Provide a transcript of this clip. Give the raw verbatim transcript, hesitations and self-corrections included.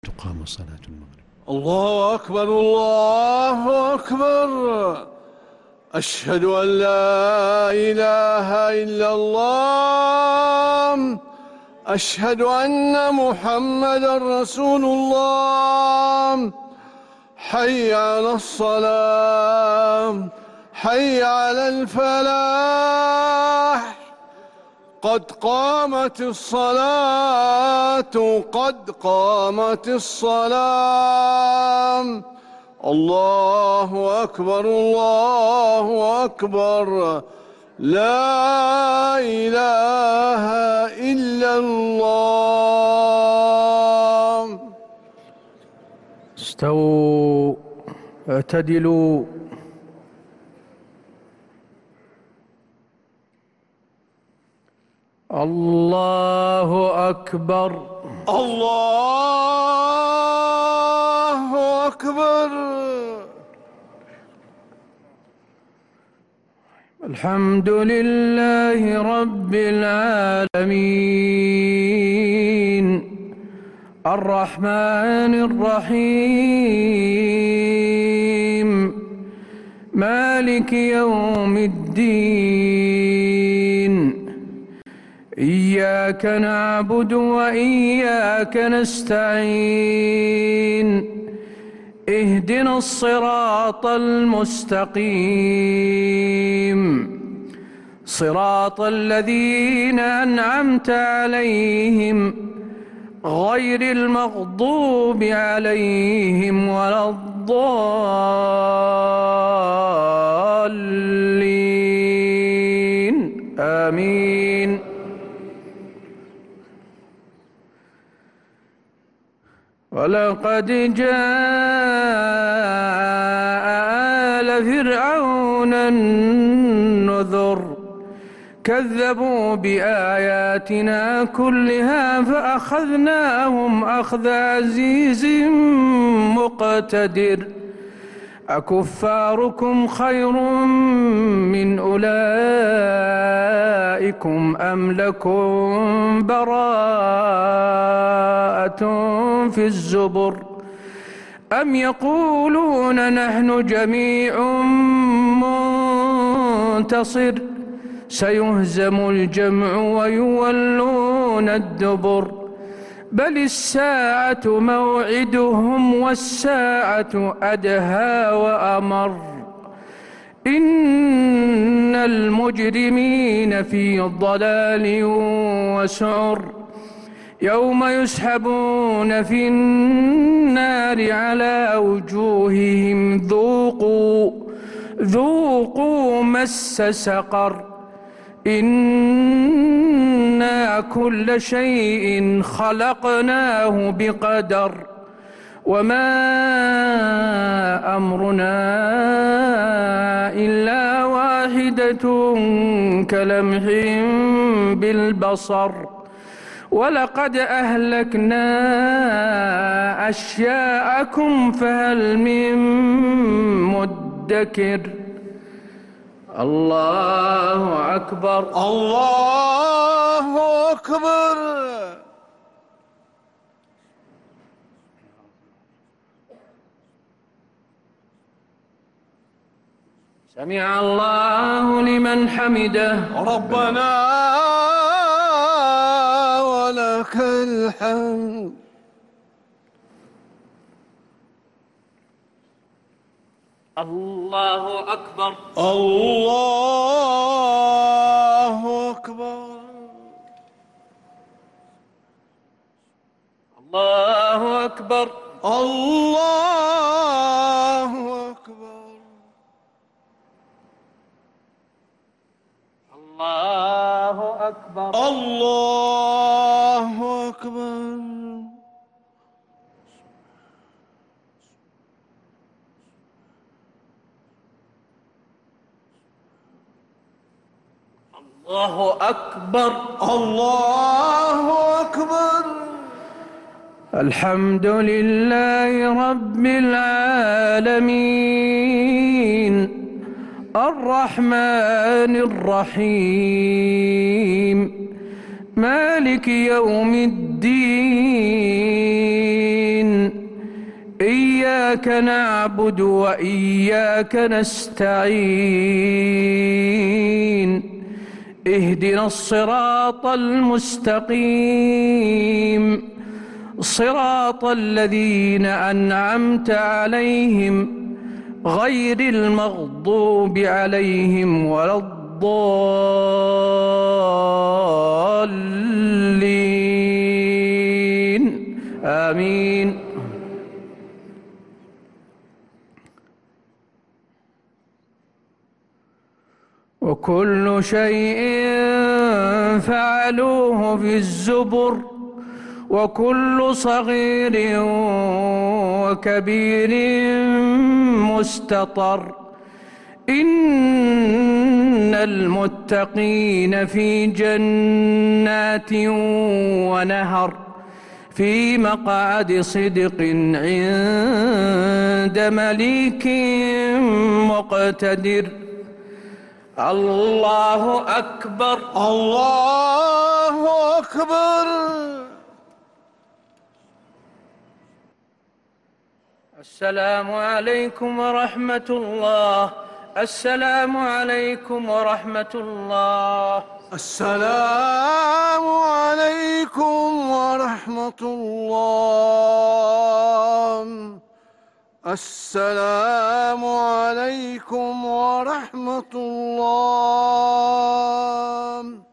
تقام صلاة المغرب. الله أكبر الله أكبر. أشهد أن لا إله إلا الله. أشهد أن محمدا رسول الله. حي على الصلاة، حي على الفلاح. قد قامت الصلاة، قد قامت الصلاة. الله أكبر الله أكبر. لا إله إلا الله. استووا اعتدلوا. الله أكبر الله أكبر. الحمد لله رب العالمين الرحمن الرحيم مالك يوم الدين. إياك نعبد وإياك نستعين. اهدنا الصراط المستقيم صراط الذين أنعمت عليهم غير المغضوب عليهم ولا الضالين. آمين. ولقد جاء آل فرعون النذر كذبوا بآياتنا كلها فأخذناهم أخذ عزيز مقتدر. أكفاركم خير من أولئكم أم لكم براءة في الزبر أم يقولون نحن جميع منتصر سيهزم الجمع ويولون الدبر بل الساعة موعدهم والساعة أدهى وأمر. إن المجرمين في ضلال وسعر يوم يسحبون في النار على وجوههم ذوقوا ذوقوا مس سقر. إنا كل شيء خلقناه بقدر وما أمرنا إلا واحدة كلمح بالبصر ولقد أهلكنا أشياءكم فهل من مدكر. الله أكبر الله أكبر. سمع الله لمن حمده. ربنا ولك الحمد. الله أكبر الله أكبر. الله أكبر الله أكبر. الله أكبر الله أكبر. الله أكبر الله أكبر. الحمد لله رب العالمين الرحمن الرحيم مالك يوم الدين. إياك نعبد وإياك نستعين اهدنا الصراط المستقيم صراط الذين أنعمت عليهم غير المغضوب عليهم ولا الضالين آمين. وكل شيء فعلوه في الزبر وكل صغير وكبير مستطر إن المتقين في جنات ونهر في مقعد صدق عند مليك مقتدر. الله أكبر. الله أكبر. السلام عليكم ورحمة الله. السلام عليكم ورحمة الله. السلام عليكم ورحمة الله. السلام عليكم ورحمة الله.